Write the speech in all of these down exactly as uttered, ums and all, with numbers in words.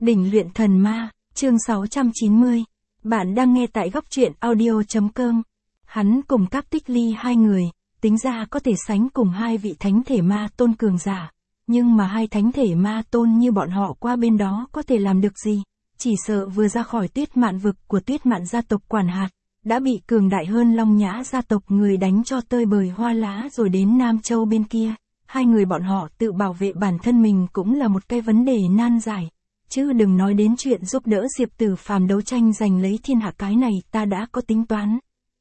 Đỉnh luyện thần ma, chương sáu trăm chín mươi. Bạn đang nghe tại góc truyện audio.com. Hắn cùng Cáp Tích Ly hai người, tính ra có thể sánh cùng hai vị thánh thể ma tôn cường giả. Nhưng mà hai thánh thể ma tôn như bọn họ qua bên đó có thể làm được gì? Chỉ sợ vừa ra khỏi Tuyết Mạn vực của Tuyết Mạn gia tộc quản hạt, đã bị cường đại hơn Long Nhã gia tộc người đánh cho tơi bời hoa lá rồi đến Nam Châu bên kia. Hai người bọn họ tự bảo vệ bản thân mình cũng là một cái vấn đề nan giải. Chứ đừng nói đến chuyện giúp đỡ Diệp Tử Phàm đấu tranh giành lấy thiên hạ, cái này ta đã có tính toán.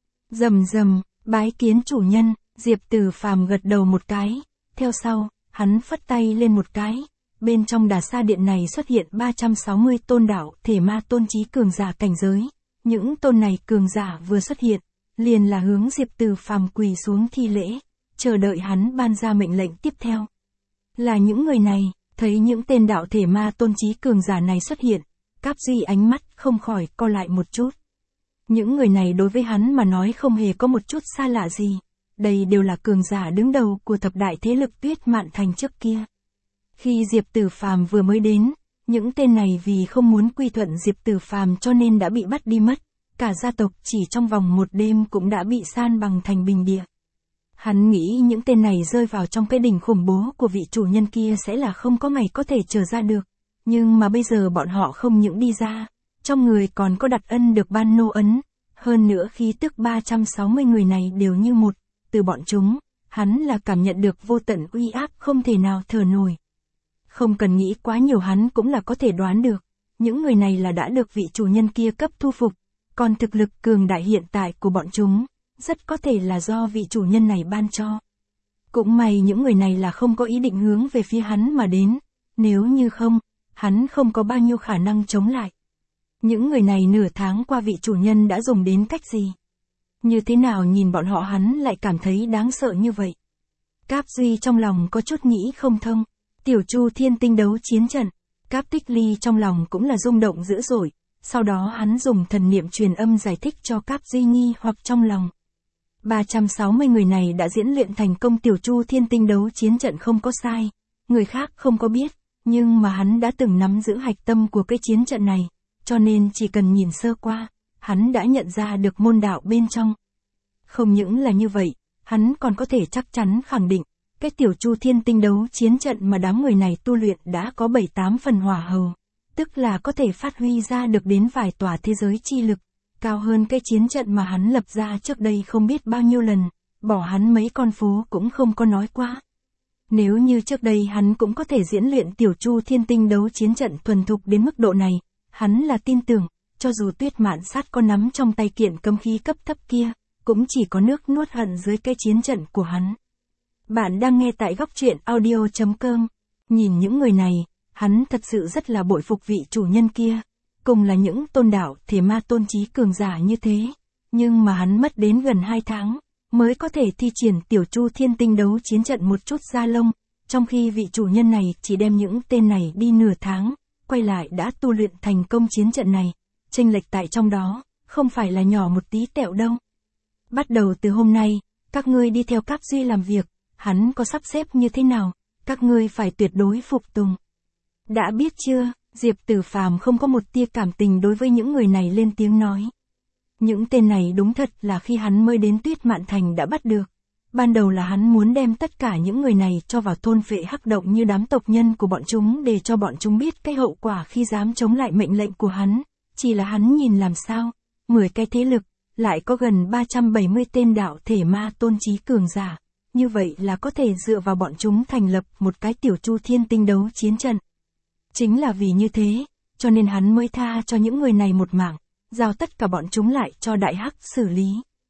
Rầm rầm, bái kiến chủ nhân, Diệp Tử Phàm gật đầu một cái, theo sau, hắn phất tay lên một cái, bên trong Đà Sa điện này xuất hiện ba trăm sáu mươi tôn đạo thể ma tôn trí cường giả cảnh giới. Những tôn này cường giả vừa xuất hiện, liền là hướng Diệp Tử Phàm quỳ xuống thi lễ, chờ đợi hắn ban ra mệnh lệnh tiếp theo. Là những người này. Thấy những tên đạo thể ma tôn trí cường giả này xuất hiện, Cáp Duy ánh mắt không khỏi co lại một chút. Những người này đối với hắn mà nói không hề có một chút xa lạ gì. Đây đều là cường giả đứng đầu của thập đại thế lực Tuyết Mạn thành trước kia. Khi Diệp Tử Phàm vừa mới đến, những tên này vì không muốn quy thuận Diệp Tử Phàm cho nên đã bị bắt đi mất. Cả gia tộc chỉ trong vòng một đêm cũng đã bị san bằng thành bình địa. Hắn nghĩ những tên này rơi vào trong cái đỉnh khủng bố của vị chủ nhân kia sẽ là không có ngày có thể trở ra được. Nhưng mà bây giờ bọn họ không những đi ra, trong người còn có đặt ân được ban nô ấn. Hơn nữa khí tức ba trăm sáu mươi người này đều như một, từ bọn chúng, hắn là cảm nhận được vô tận uy áp không thể nào thở nổi. Không cần nghĩ quá nhiều, hắn cũng là có thể đoán được, những người này là đã được vị chủ nhân kia cấp thu phục, còn thực lực cường đại hiện tại của bọn chúng rất có thể là do vị chủ nhân này ban cho. Cũng may những người này là không có ý định hướng về phía hắn mà đến, nếu như không, hắn không có bao nhiêu khả năng chống lại. Những người này nửa tháng qua vị chủ nhân đã dùng đến cách gì? Như thế nào nhìn bọn họ hắn lại cảm thấy đáng sợ như vậy? Cáp Duy trong lòng có chút nghĩ không thông. Tiểu Chu Thiên Tinh đấu chiến trận, Cáp Tích Ly trong lòng cũng là rung động dữ dội, sau đó hắn dùng thần niệm truyền âm giải thích cho Cáp Duy nghi hoặc trong lòng. ba trăm sáu mươi người này đã diễn luyện thành công Tiểu Chu Thiên Tinh đấu chiến trận không có sai, người khác không có biết, nhưng mà hắn đã từng nắm giữ hạch tâm của cái chiến trận này, cho nên chỉ cần nhìn sơ qua, hắn đã nhận ra được môn đạo bên trong. Không những là như vậy, hắn còn có thể chắc chắn khẳng định, cái Tiểu Chu Thiên Tinh đấu chiến trận mà đám người này tu luyện đã có bảy tám phần hỏa hầu, tức là có thể phát huy ra được đến vài tòa thế giới chi lực. Cao hơn cái chiến trận mà hắn lập ra trước đây không biết bao nhiêu lần, bỏ hắn mấy con phố cũng không có nói qua. Nếu như trước đây hắn cũng có thể diễn luyện Tiểu Chu Thiên Tinh đấu chiến trận thuần thục đến mức độ này, hắn là tin tưởng, cho dù Tuyết Mạn sát có nắm trong tay kiện cấm khí cấp thấp kia, cũng chỉ có nước nuốt hận dưới cái chiến trận của hắn. Bạn đang nghe tại góc truyện audio.com. Nhìn những người này, hắn thật sự rất là bội phục vị chủ nhân kia. Cùng là những tôn đạo thể ma tôn trí cường giả như thế, nhưng mà hắn mất đến gần hai tháng, mới có thể thi triển Tiểu Chu Thiên Tinh đấu chiến trận một chút da lông, trong khi vị chủ nhân này chỉ đem những tên này đi nửa tháng, quay lại đã tu luyện thành công chiến trận này, chênh lệch tại trong đó, không phải là nhỏ một tí tẹo đâu. Bắt đầu từ hôm nay, các ngươi đi theo Cáp Duy làm việc, hắn có sắp xếp như thế nào, các ngươi phải tuyệt đối phục tùng. Đã biết chưa? Diệp Tử Phàm không có một tia cảm tình đối với những người này lên tiếng nói. Những tên này đúng thật là khi hắn mới đến Tuyết Mạn thành đã bắt được. Ban đầu là hắn muốn đem tất cả những người này cho vào thôn phệ hắc động như đám tộc nhân của bọn chúng để cho bọn chúng biết cái hậu quả khi dám chống lại mệnh lệnh của hắn. Chỉ là hắn nhìn làm sao, mười cái thế lực, lại có gần ba trăm bảy mươi tên đạo thể ma tôn trí cường giả. Như vậy là có thể dựa vào bọn chúng thành lập một cái Tiểu Chu Thiên Tinh đấu chiến trận. Chính là vì như thế, cho nên hắn mới tha cho những người này một mạng, giao tất cả bọn chúng lại cho Đại Hắc xử lý.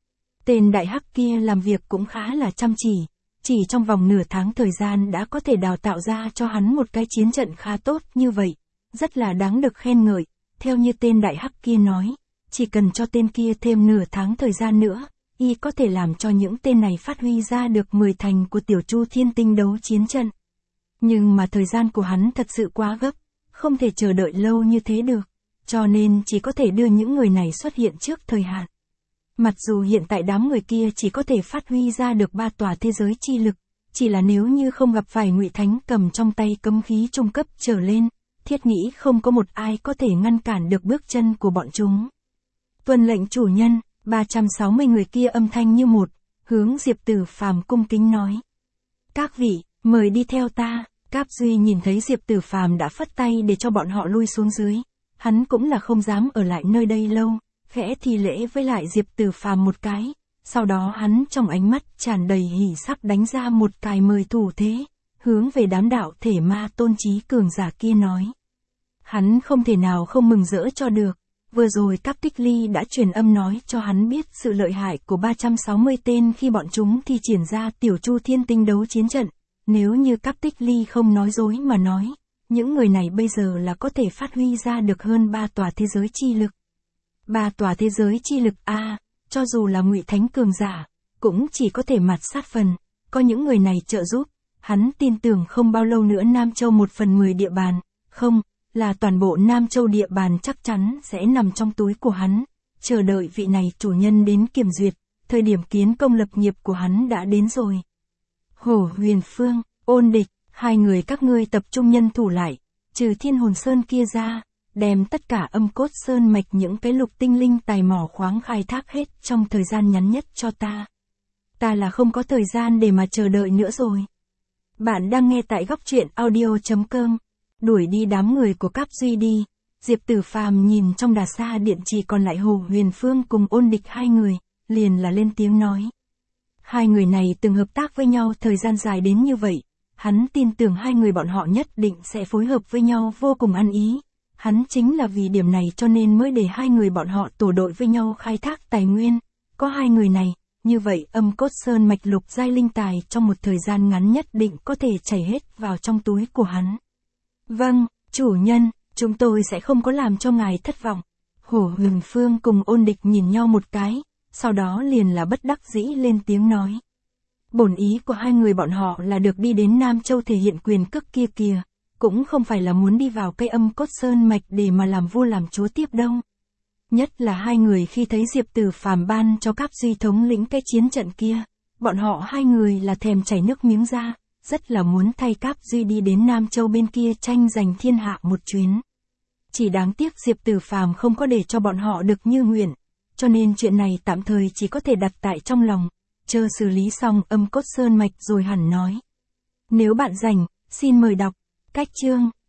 Tên Đại Hắc kia làm việc cũng khá là chăm chỉ, chỉ trong vòng nửa tháng thời gian đã có thể đào tạo ra cho hắn một cái chiến trận khá tốt như vậy, rất là đáng được khen ngợi. Theo như tên Đại Hắc kia nói, chỉ cần cho tên kia thêm nửa tháng thời gian nữa, y có thể làm cho những tên này phát huy ra được mười thành của Tiểu Chu Thiên Tinh đấu chiến trận. Nhưng mà thời gian của hắn thật sự quá gấp, không thể chờ đợi lâu như thế được, cho nên chỉ có thể đưa những người này xuất hiện trước thời hạn. Mặc dù hiện tại đám người kia chỉ có thể phát huy ra được ba tòa thế giới chi lực, chỉ là nếu như không gặp phải Ngụy Thánh cầm trong tay cấm khí trung cấp trở lên, thiết nghĩ không có một ai có thể ngăn cản được bước chân của bọn chúng. Tuân lệnh chủ nhân, ba trăm sáu mươi người kia âm thanh như một, hướng Diệp Tử Phàm cung kính nói. Các vị, mời đi theo ta. Cáp Duy nhìn thấy Diệp Tử Phàm đã phất tay để cho bọn họ lui xuống dưới. Hắn cũng là không dám ở lại nơi đây lâu, khẽ thi lễ với lại Diệp Tử Phàm một cái. Sau đó hắn trong ánh mắt tràn đầy hỉ sắc đánh ra một cài mời thủ thế, hướng về đám đạo thể ma tôn trí cường giả kia nói. Hắn không thể nào không mừng rỡ cho được. Vừa rồi Cáp Tích Ly đã truyền âm nói cho hắn biết sự lợi hại của ba trăm sáu mươi tên khi bọn chúng thi triển ra tiểu chu thiên tinh đấu chiến trận. Nếu như Cáp Tích Ly không nói dối mà nói, những người này bây giờ là có thể phát huy ra được hơn ba tòa thế giới chi lực. Ba tòa thế giới chi lực a, cho dù là Ngụy Thánh cường giả, cũng chỉ có thể mặt sát phần, có những người này trợ giúp, hắn tin tưởng không bao lâu nữa Nam Châu một phần mười địa bàn, không, là toàn bộ Nam Châu địa bàn chắc chắn sẽ nằm trong túi của hắn, chờ đợi vị này chủ nhân đến kiểm duyệt, thời điểm kiến công lập nghiệp của hắn đã đến rồi. Hổ Huyền Phương, Ôn Địch, hai người các ngươi tập trung nhân thủ lại, trừ Thiên Hồn Sơn kia ra, đem tất cả âm cốt sơn mạch những cái lục tinh linh tài mỏ khoáng khai thác hết trong thời gian ngắn nhất cho ta. Ta là không có thời gian để mà chờ đợi nữa rồi. Bạn đang nghe tại góc truyện audio chấm com. Đuổi đi đám người của Cáp Duy đi. Diệp Tử Phàm nhìn trong đà sa điện chỉ còn lại Hồ Huyền Phương cùng Ôn Địch hai người, liền là lên tiếng nói. Hai người này từng hợp tác với nhau thời gian dài đến như vậy, hắn tin tưởng hai người bọn họ nhất định sẽ phối hợp với nhau vô cùng ăn ý. Hắn chính là vì điểm này cho nên mới để hai người bọn họ tổ đội với nhau khai thác tài nguyên. Có hai người này, như vậy âm cốt sơn mạch lục giai linh tài trong một thời gian ngắn nhất định có thể chảy hết vào trong túi của hắn. Vâng, chủ nhân, chúng tôi sẽ không có làm cho ngài thất vọng. Hổ Huyền Phương cùng Ôn Địch nhìn nhau một cái, sau đó liền là bất đắc dĩ lên tiếng nói. Bổn ý của hai người bọn họ là được đi đến Nam Châu thể hiện quyền cước kia kìa, cũng không phải là muốn đi vào cây âm cốt sơn mạch để mà làm vua làm chúa tiếp đâu. Nhất là hai người khi thấy Diệp Tử Phàm ban cho Cáp Duy thống lĩnh cái chiến trận kia, bọn họ hai người là thèm chảy nước miếng ra, rất là muốn thay Cáp Duy đi đến Nam Châu bên kia tranh giành thiên hạ một chuyến. Chỉ đáng tiếc Diệp Tử Phàm không có để cho bọn họ được như nguyện, cho nên chuyện này tạm thời chỉ có thể đặt tại trong lòng, chờ xử lý xong âm cốt sơn mạch rồi hẳn nói. Nếu bạn rảnh, xin mời đọc cách chương.